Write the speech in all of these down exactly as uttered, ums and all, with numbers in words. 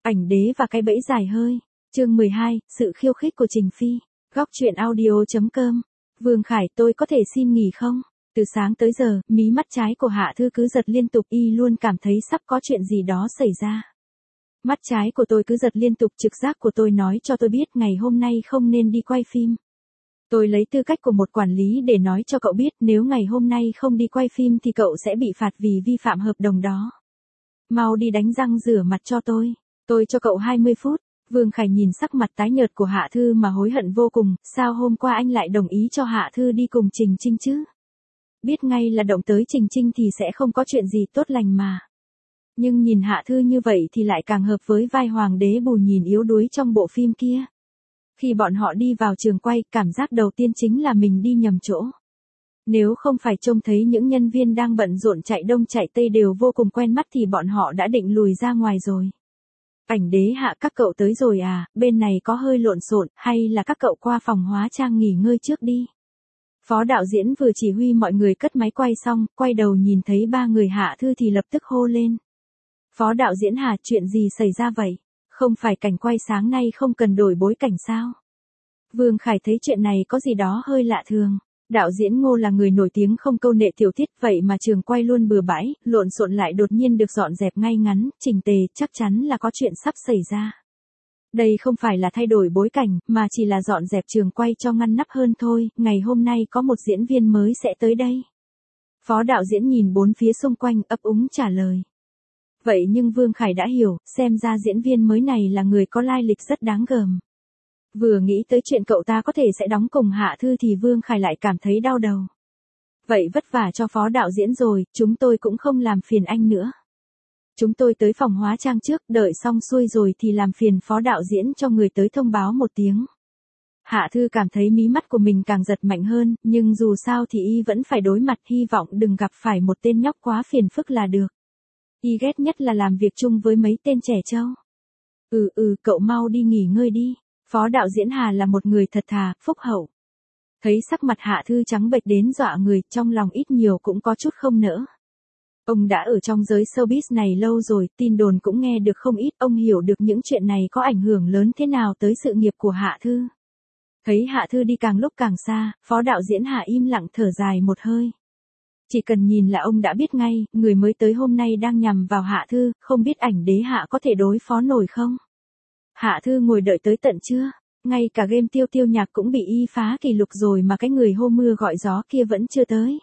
Ảnh đế và cái bẫy dài hơi. Chương mười hai, sự khiêu khích của Trình Phi. Góc truyện audio chấm com. Vương Khải, tôi có thể xin nghỉ không? Từ sáng tới giờ, mí mắt trái của Hạ Thư cứ giật liên tục, y luôn cảm thấy sắp có chuyện gì đó xảy ra. Mắt trái của tôi cứ giật liên tục, trực giác của tôi nói cho tôi biết ngày hôm nay không nên đi quay phim. Tôi lấy tư cách của một quản lý để nói cho cậu biết nếu ngày hôm nay không đi quay phim thì cậu sẽ bị phạt vì vi phạm hợp đồng đó. Mau đi đánh răng rửa mặt cho tôi. Tôi cho cậu hai mươi phút. Vương Khải nhìn sắc mặt tái nhợt của Hạ Thư mà hối hận vô cùng, sao hôm qua anh lại đồng ý cho Hạ Thư đi cùng Trình Trinh chứ? Biết ngay là động tới Trình Trinh thì sẽ không có chuyện gì tốt lành mà. Nhưng nhìn Hạ Thư như vậy thì lại càng hợp với vai hoàng đế bù nhìn yếu đuối trong bộ phim kia. Khi bọn họ đi vào trường quay, cảm giác đầu tiên chính là mình đi nhầm chỗ. Nếu không phải trông thấy những nhân viên đang bận rộn chạy đông chạy tây đều vô cùng quen mắt thì bọn họ đã định lùi ra ngoài rồi. Ảnh đế Hạ, các cậu tới rồi à, bên này có hơi lộn xộn, hay là các cậu qua phòng hóa trang nghỉ ngơi trước đi. Phó đạo diễn vừa chỉ huy mọi người cất máy quay xong, quay đầu nhìn thấy ba người Hạ Thư thì lập tức hô lên. Phó đạo diễn Hà, chuyện gì xảy ra vậy? Không phải cảnh quay sáng nay không cần đổi bối cảnh sao? Vương Khải thấy chuyện này có gì đó hơi lạ thường. Đạo diễn Ngô là người nổi tiếng không câu nệ tiểu tiết, vậy mà trường quay luôn bừa bãi, lộn xộn lại đột nhiên được dọn dẹp ngay ngắn, chỉnh tề, chắc chắn là có chuyện sắp xảy ra. Đây không phải là thay đổi bối cảnh, mà chỉ là dọn dẹp trường quay cho ngăn nắp hơn thôi, ngày hôm nay có một diễn viên mới sẽ tới đây. Phó đạo diễn nhìn bốn phía xung quanh, ấp úng trả lời. Vậy nhưng Vương Khải đã hiểu, xem ra diễn viên mới này là người có lai lịch rất đáng gờm. Vừa nghĩ tới chuyện cậu ta có thể sẽ đóng cùng Hạ Thư thì Vương Khải lại cảm thấy đau đầu. Vậy vất vả cho phó đạo diễn rồi, chúng tôi cũng không làm phiền anh nữa. Chúng tôi tới phòng hóa trang trước, đợi xong xuôi rồi thì làm phiền phó đạo diễn cho người tới thông báo một tiếng. Hạ Thư cảm thấy mí mắt của mình càng giật mạnh hơn, nhưng dù sao thì y vẫn phải đối mặt, hy vọng đừng gặp phải một tên nhóc quá phiền phức là được. Y ghét nhất là làm việc chung với mấy tên trẻ trâu. Ừ ừ, cậu mau đi nghỉ ngơi đi. Phó đạo diễn Hà là một người thật thà, phúc hậu. Thấy sắc mặt Hạ Thư trắng bệch đến dọa người, trong lòng ít nhiều cũng có chút không nỡ. Ông đã ở trong giới showbiz này lâu rồi, tin đồn cũng nghe được không ít, ông hiểu được những chuyện này có ảnh hưởng lớn thế nào tới sự nghiệp của Hạ Thư. Thấy Hạ Thư đi càng lúc càng xa, phó đạo diễn Hà im lặng thở dài một hơi. Chỉ cần nhìn là ông đã biết ngay, người mới tới hôm nay đang nhằm vào Hạ Thư, không biết ảnh đế Hạ có thể đối phó nổi không? Hạ Thư ngồi đợi tới tận trưa, ngay cả game tiêu tiêu nhạc cũng bị y phá kỷ lục rồi mà cái người hô mưa gọi gió kia vẫn chưa tới.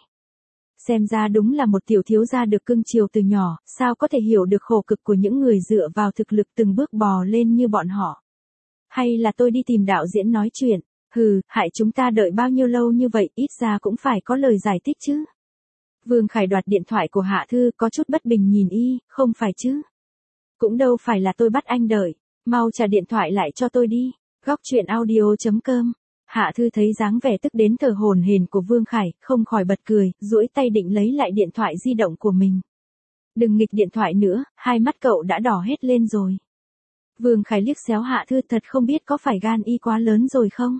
Xem ra đúng là một tiểu thiếu gia được cưng chiều từ nhỏ, sao có thể hiểu được khổ cực của những người dựa vào thực lực từng bước bò lên như bọn họ. Hay là tôi đi tìm đạo diễn nói chuyện, hừ, hại chúng ta đợi bao nhiêu lâu như vậy, ít ra cũng phải có lời giải thích chứ. Vương Khải đoạt điện thoại của Hạ Thư, có chút bất bình nhìn y, không phải chứ. Cũng đâu phải là tôi bắt anh đợi, mau trả điện thoại lại cho tôi đi. Góc truyện audio chấm com. Hạ Thư thấy dáng vẻ tức đến thở hổn hển của Vương Khải, không khỏi bật cười, duỗi tay định lấy lại điện thoại di động của mình. Đừng nghịch điện thoại nữa, hai mắt cậu đã đỏ hết lên rồi. Vương Khải liếc xéo Hạ Thư, thật không biết có phải gan y quá lớn rồi không?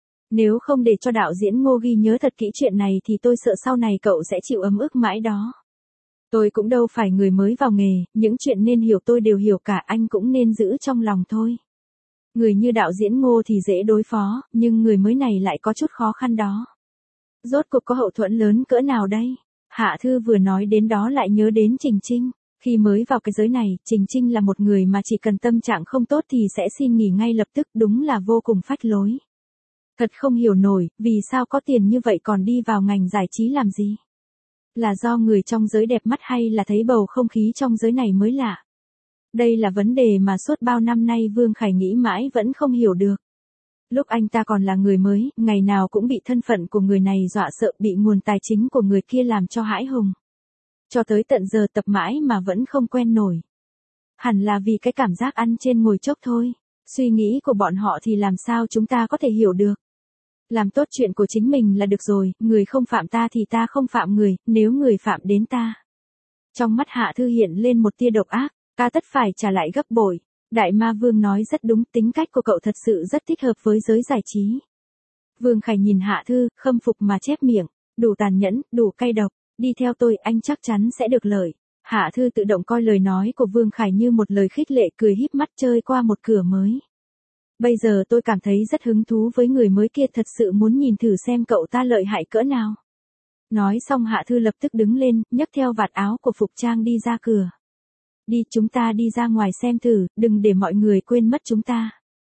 Nếu không để cho đạo diễn Ngô ghi nhớ thật kỹ chuyện này thì tôi sợ sau này cậu sẽ chịu ấm ức mãi đó. Tôi cũng đâu phải người mới vào nghề, những chuyện nên hiểu tôi đều hiểu cả, anh cũng nên giữ trong lòng thôi. Người như đạo diễn Ngô thì dễ đối phó, nhưng người mới này lại có chút khó khăn đó. Rốt cuộc có hậu thuẫn lớn cỡ nào đây? Hạ Thư vừa nói đến đó lại nhớ đến Trình Trinh. Khi mới vào cái giới này, Trình Trinh là một người mà chỉ cần tâm trạng không tốt thì sẽ xin nghỉ ngay lập tức, đúng là vô cùng phách lối. Thật không hiểu nổi, vì sao có tiền như vậy còn đi vào ngành giải trí làm gì? Là do người trong giới đẹp mắt hay là thấy bầu không khí trong giới này mới lạ? Đây là vấn đề mà suốt bao năm nay Vương Khải nghĩ mãi vẫn không hiểu được. Lúc anh ta còn là người mới, ngày nào cũng bị thân phận của người này dọa sợ, bị nguồn tài chính của người kia làm cho hãi hùng. Cho tới tận giờ tập mãi mà vẫn không quen nổi. Hẳn là vì cái cảm giác ăn trên ngồi chốc thôi. Suy nghĩ của bọn họ thì làm sao chúng ta có thể hiểu được. Làm tốt chuyện của chính mình là được rồi, người không phạm ta thì ta không phạm người, nếu người phạm đến ta. Trong mắt Hạ Thư hiện lên một tia độc ác, ta tất phải trả lại gấp bội. Đại Ma Vương nói rất đúng, tính cách của cậu thật sự rất thích hợp với giới giải trí. Vương Khải nhìn Hạ Thư, khâm phục mà chép miệng, đủ tàn nhẫn, đủ cay độc, đi theo tôi anh chắc chắn sẽ được lợi. Hạ Thư tự động coi lời nói của Vương Khải như một lời khích lệ, cười híp mắt chơi qua một cửa mới. Bây giờ tôi cảm thấy rất hứng thú với người mới kia, thật sự muốn nhìn thử xem cậu ta lợi hại cỡ nào. Nói xong Hạ Thư lập tức đứng lên, nhấc theo vạt áo của Phục Trang đi ra cửa. Đi, chúng ta đi ra ngoài xem thử, đừng để mọi người quên mất chúng ta.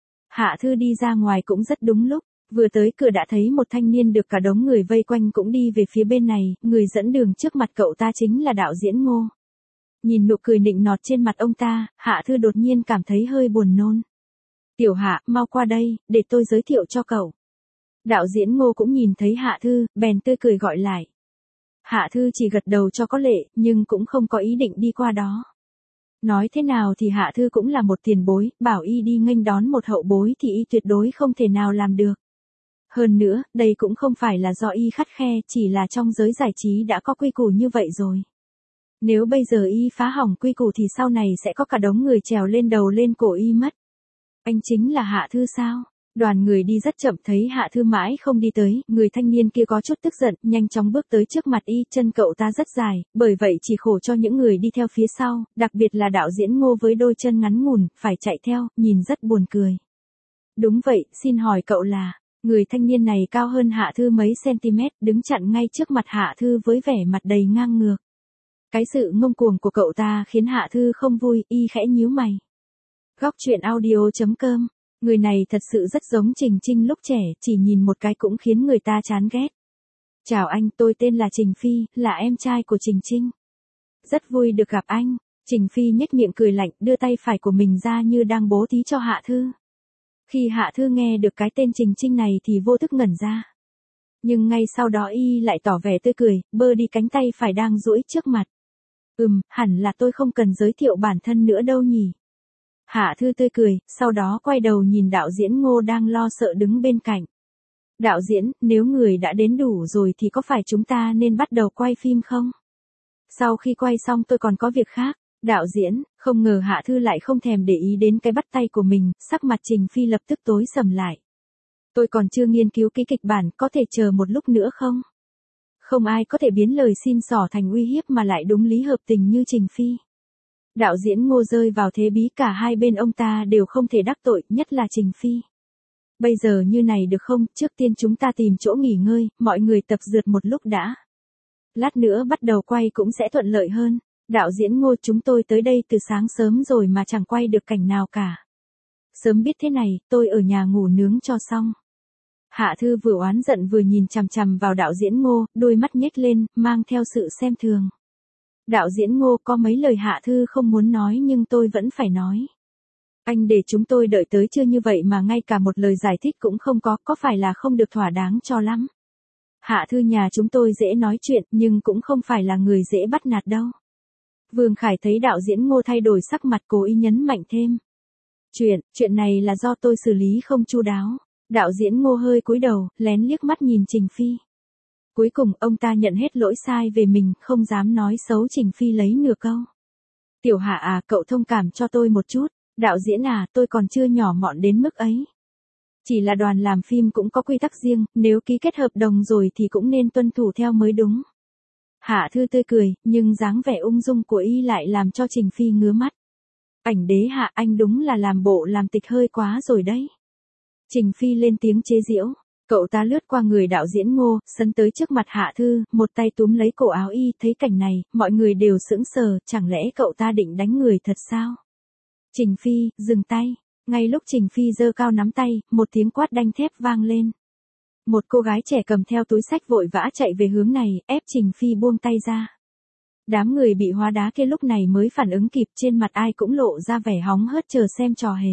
Hạ Thư đi ra ngoài cũng rất đúng lúc, vừa tới cửa đã thấy một thanh niên được cả đống người vây quanh cũng đi về phía bên này, người dẫn đường trước mặt cậu ta chính là đạo diễn Ngô. Nhìn nụ cười nịnh nọt trên mặt ông ta, Hạ Thư đột nhiên cảm thấy hơi buồn nôn. Tiểu Hạ, mau qua đây, để tôi giới thiệu cho cậu. Đạo diễn Ngô cũng nhìn thấy Hạ Thư, bèn tươi cười gọi lại. Hạ Thư chỉ gật đầu cho có lệ, nhưng cũng không có ý định đi qua đó. Nói thế nào thì Hạ Thư cũng là một tiền bối, bảo y đi nghênh đón một hậu bối thì y tuyệt đối không thể nào làm được. Hơn nữa, đây cũng không phải là do y khắt khe, chỉ là trong giới giải trí đã có quy củ như vậy rồi. Nếu bây giờ y phá hỏng quy củ thì sau này sẽ có cả đống người trèo lên đầu lên cổ y mất. Anh chính là Hạ Thư sao? Đoàn người đi rất chậm, thấy Hạ Thư mãi không đi tới, người thanh niên kia có chút tức giận, nhanh chóng bước tới trước mặt y, chân cậu ta rất dài, bởi vậy chỉ khổ cho những người đi theo phía sau, đặc biệt là đạo diễn Ngô với đôi chân ngắn ngủn, phải chạy theo, nhìn rất buồn cười. Đúng vậy, xin hỏi cậu là... Người thanh niên này cao hơn Hạ Thư mấy cm, đứng chặn ngay trước mặt Hạ Thư với vẻ mặt đầy ngang ngược. Cái sự ngông cuồng của cậu ta khiến Hạ Thư không vui, y khẽ nhíu mày. Góc truyện audio chấm com. Người này thật sự rất giống Trình Trinh lúc trẻ, chỉ nhìn một cái cũng khiến người ta chán ghét. Chào anh, tôi tên là Trình Phi, là em trai của Trình Trinh. Rất vui được gặp anh. Trình Phi nhếch miệng cười lạnh, đưa tay phải của mình ra như đang bố thí cho Hạ Thư. Khi Hạ Thư nghe được cái tên Trình Trinh này thì vô thức ngẩn ra. Nhưng ngay sau đó y lại tỏ vẻ tươi cười, bơ đi cánh tay phải đang duỗi trước mặt. Ừm, hẳn là tôi không cần giới thiệu bản thân nữa đâu nhỉ. Hạ Thư tươi cười, sau đó quay đầu nhìn đạo diễn Ngô đang lo sợ đứng bên cạnh. Đạo diễn, nếu người đã đến đủ rồi thì có phải chúng ta nên bắt đầu quay phim không? Sau khi quay xong tôi còn có việc khác. Đạo diễn, không ngờ Hạ Thư lại không thèm để ý đến cái bắt tay của mình, sắc mặt Trình Phi lập tức tối sầm lại. Tôi còn chưa nghiên cứu kỹ kịch bản, có thể chờ một lúc nữa không? Không ai có thể biến lời xin xỏ thành uy hiếp mà lại đúng lý hợp tình như Trình Phi. Đạo diễn Ngô rơi vào thế bí, cả hai bên ông ta đều không thể đắc tội, nhất là Trình Phi. Bây giờ như này được không, trước tiên chúng ta tìm chỗ nghỉ ngơi, mọi người tập dượt một lúc đã. Lát nữa bắt đầu quay cũng sẽ thuận lợi hơn. Đạo diễn Ngô, chúng tôi tới đây từ sáng sớm rồi mà chẳng quay được cảnh nào cả. Sớm biết thế này, tôi ở nhà ngủ nướng cho xong. Hạ Thư vừa oán giận vừa nhìn chằm chằm vào đạo diễn Ngô, đôi mắt nhếch lên, mang theo sự xem thường. Đạo diễn Ngô, có mấy lời Hạ Thư không muốn nói nhưng tôi vẫn phải nói. Anh để chúng tôi đợi tới chưa như vậy mà ngay cả một lời giải thích cũng không có, có phải là không được thỏa đáng cho lắm. Hạ Thư nhà chúng tôi dễ nói chuyện nhưng cũng không phải là người dễ bắt nạt đâu. Vương Khải thấy đạo diễn Ngô thay đổi sắc mặt, cố ý nhấn mạnh thêm. Chuyện, chuyện này là do tôi xử lý không chu đáo. Đạo diễn Ngô hơi cúi đầu, lén liếc mắt nhìn Trình Phi. Cuối cùng ông ta nhận hết lỗi sai về mình, không dám nói xấu Trình Phi lấy nửa câu. Tiểu Hạ à, cậu thông cảm cho tôi một chút. Đạo diễn à, tôi còn chưa nhỏ mọn đến mức ấy. Chỉ là đoàn làm phim cũng có quy tắc riêng, nếu ký kết hợp đồng rồi thì cũng nên tuân thủ theo mới đúng. Hạ Thư tươi cười, nhưng dáng vẻ ung dung của y lại làm cho Trình Phi ngứa mắt. Ảnh đế Hạ, anh đúng là làm bộ làm tịch hơi quá rồi đấy. Trình Phi lên tiếng chế giễu, cậu ta lướt qua người đạo diễn Ngô, sấn tới trước mặt Hạ Thư, một tay túm lấy cổ áo y, thấy cảnh này, mọi người đều sững sờ, chẳng lẽ cậu ta định đánh người thật sao? Trình Phi, dừng tay. Ngay lúc Trình Phi giơ cao nắm tay, một tiếng quát đanh thép vang lên. Một cô gái trẻ cầm theo túi xách vội vã chạy về hướng này, ép Trình Phi buông tay ra. Đám người bị hóa đá kia lúc này mới phản ứng kịp, trên mặt ai cũng lộ ra vẻ hóng hớt chờ xem trò hề.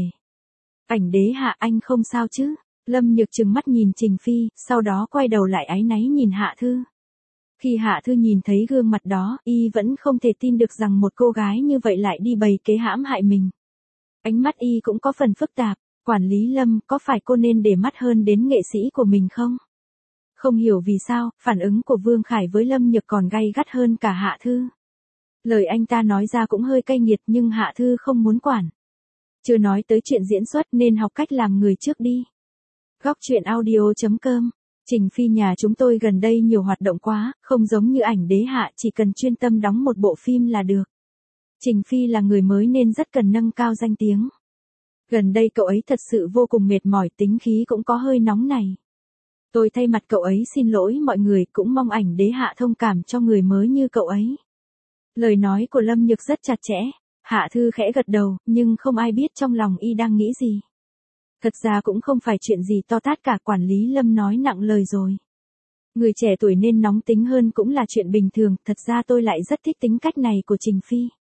Ảnh đế Hạ, anh không sao chứ? Lâm Nhược trừng mắt nhìn Trình Phi, sau đó quay đầu lại áy náy nhìn Hạ Thư. Khi Hạ Thư nhìn thấy gương mặt đó, y vẫn không thể tin được rằng một cô gái như vậy lại đi bày kế hãm hại mình. Ánh mắt y cũng có phần phức tạp. Quản lý Lâm, có phải cô nên để mắt hơn đến nghệ sĩ của mình không? Không hiểu vì sao, phản ứng của Vương Khải với Lâm Nhược còn gay gắt hơn cả Hạ Thư. Lời anh ta nói ra cũng hơi cay nghiệt nhưng Hạ Thư không muốn quản. Chưa nói tới chuyện diễn xuất nên học cách làm người trước đi. Góc truyện audio chấm com Trình Phi nhà chúng tôi gần đây nhiều hoạt động quá, không giống như ảnh đế hạ chỉ cần chuyên tâm đóng một bộ phim là được. Trình Phi là người mới nên rất cần nâng cao danh tiếng. Gần đây cậu ấy thật sự vô cùng mệt mỏi, tính khí cũng có hơi nóng này. Tôi thay mặt cậu ấy xin lỗi mọi người, cũng mong ảnh đế hạ thông cảm cho người mới như cậu ấy. Lời nói của Lâm Nhược rất chặt chẽ. Hạ Thư khẽ gật đầu, nhưng không ai biết trong lòng y đang nghĩ gì. Thật ra cũng không phải chuyện gì to tát cả, quản lý Lâm nói nặng lời rồi. Người trẻ tuổi nên nóng tính hơn cũng là chuyện bình thường, thật ra tôi lại rất thích tính cách này của Trình Phi.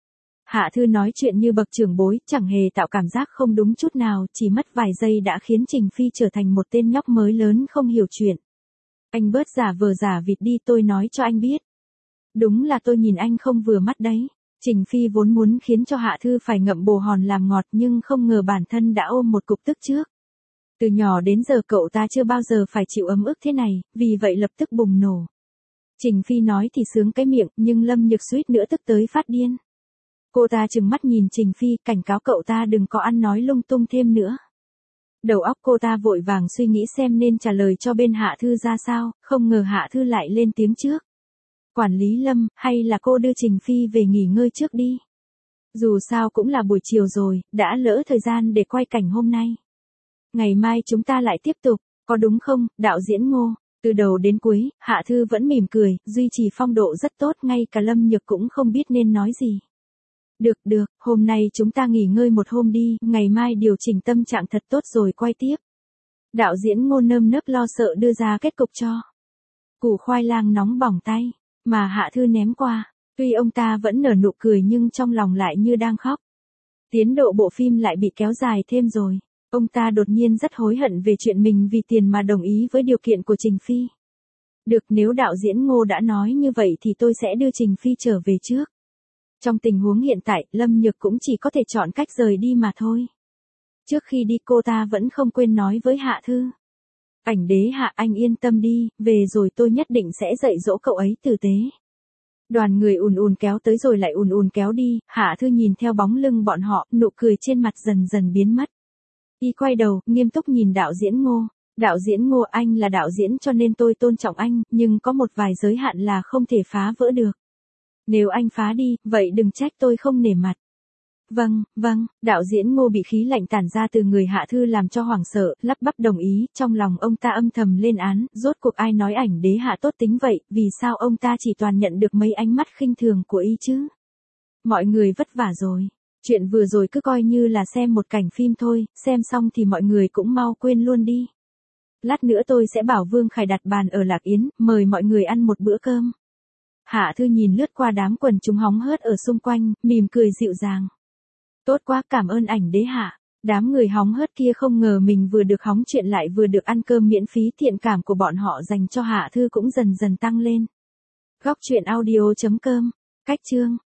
Hạ Thư nói chuyện như bậc trưởng bối, chẳng hề tạo cảm giác không đúng chút nào, chỉ mất vài giây đã khiến Trình Phi trở thành một tên nhóc mới lớn không hiểu chuyện. Anh bớt giả vờ giả vịt đi, tôi nói cho anh biết. Đúng là tôi nhìn anh không vừa mắt đấy. Trình Phi vốn muốn khiến cho Hạ Thư phải ngậm bồ hòn làm ngọt nhưng không ngờ bản thân đã ôm một cục tức trước. Từ nhỏ đến giờ cậu ta chưa bao giờ phải chịu ấm ức thế này, vì vậy lập tức bùng nổ. Trình Phi nói thì sướng cái miệng, nhưng Lâm Nhược suýt nữa tức tới phát điên. Cô ta trừng mắt nhìn Trình Phi, cảnh cáo cậu ta đừng có ăn nói lung tung thêm nữa. Đầu óc cô ta vội vàng suy nghĩ xem nên trả lời cho bên Hạ Thư ra sao, không ngờ Hạ Thư lại lên tiếng trước. Quản lý Lâm, hay là cô đưa Trình Phi về nghỉ ngơi trước đi. Dù sao cũng là buổi chiều rồi, đã lỡ thời gian để quay cảnh hôm nay. Ngày mai chúng ta lại tiếp tục, có đúng không, đạo diễn Ngô? Từ đầu đến cuối, Hạ Thư vẫn mỉm cười, duy trì phong độ rất tốt, ngay cả Lâm Nhược cũng không biết nên nói gì. Được được, hôm nay chúng ta nghỉ ngơi một hôm đi, ngày mai điều chỉnh tâm trạng thật tốt rồi quay tiếp. Đạo diễn Ngô nơm nớp lo sợ đưa ra kết cục cho. Củ khoai lang nóng bỏng tay, mà Hạ Thư ném qua, tuy ông ta vẫn nở nụ cười nhưng trong lòng lại như đang khóc. Tiến độ bộ phim lại bị kéo dài thêm rồi. Ông ta đột nhiên rất hối hận về chuyện mình vì tiền mà đồng ý với điều kiện của Trình Phi. Được, nếu đạo diễn Ngô đã nói như vậy thì tôi sẽ đưa Trình Phi trở về trước. Trong tình huống hiện tại, Lâm Nhược cũng chỉ có thể chọn cách rời đi mà thôi. Trước khi đi cô ta vẫn không quên nói với Hạ Thư. Ảnh đế Hạ, anh yên tâm đi, về rồi tôi nhất định sẽ dạy dỗ cậu ấy tử tế. Đoàn người ùn ùn kéo tới rồi lại ùn ùn kéo đi, Hạ Thư nhìn theo bóng lưng bọn họ, nụ cười trên mặt dần dần biến mất. Y quay đầu, nghiêm túc nhìn đạo diễn Ngô. Đạo diễn Ngô, anh là đạo diễn cho nên tôi tôn trọng anh, nhưng có một vài giới hạn là không thể phá vỡ được. Nếu anh phá đi, vậy đừng trách tôi không nể mặt. Vâng, vâng, đạo diễn Ngô bị khí lạnh tản ra từ người Hạ Thư làm cho hoảng sợ, lắp bắp đồng ý, trong lòng ông ta âm thầm lên án, rốt cuộc ai nói ảnh đế Hạ tốt tính vậy, vì sao ông ta chỉ toàn nhận được mấy ánh mắt khinh thường của y chứ? Mọi người vất vả rồi. Chuyện vừa rồi cứ coi như là xem một cảnh phim thôi, xem xong thì mọi người cũng mau quên luôn đi. Lát nữa tôi sẽ bảo Vương Khải đặt bàn ở Lạc Yến, mời mọi người ăn một bữa cơm. Hạ Thư nhìn lướt qua đám quần chúng hóng hớt ở xung quanh, mỉm cười dịu dàng. Tốt quá, cảm ơn ảnh đế Hạ. Đám người hóng hớt kia không ngờ mình vừa được hóng chuyện lại vừa được ăn cơm miễn phí, thiện cảm của bọn họ dành cho Hạ Thư cũng dần dần tăng lên. Góc truyện audio chấm com, cách chương.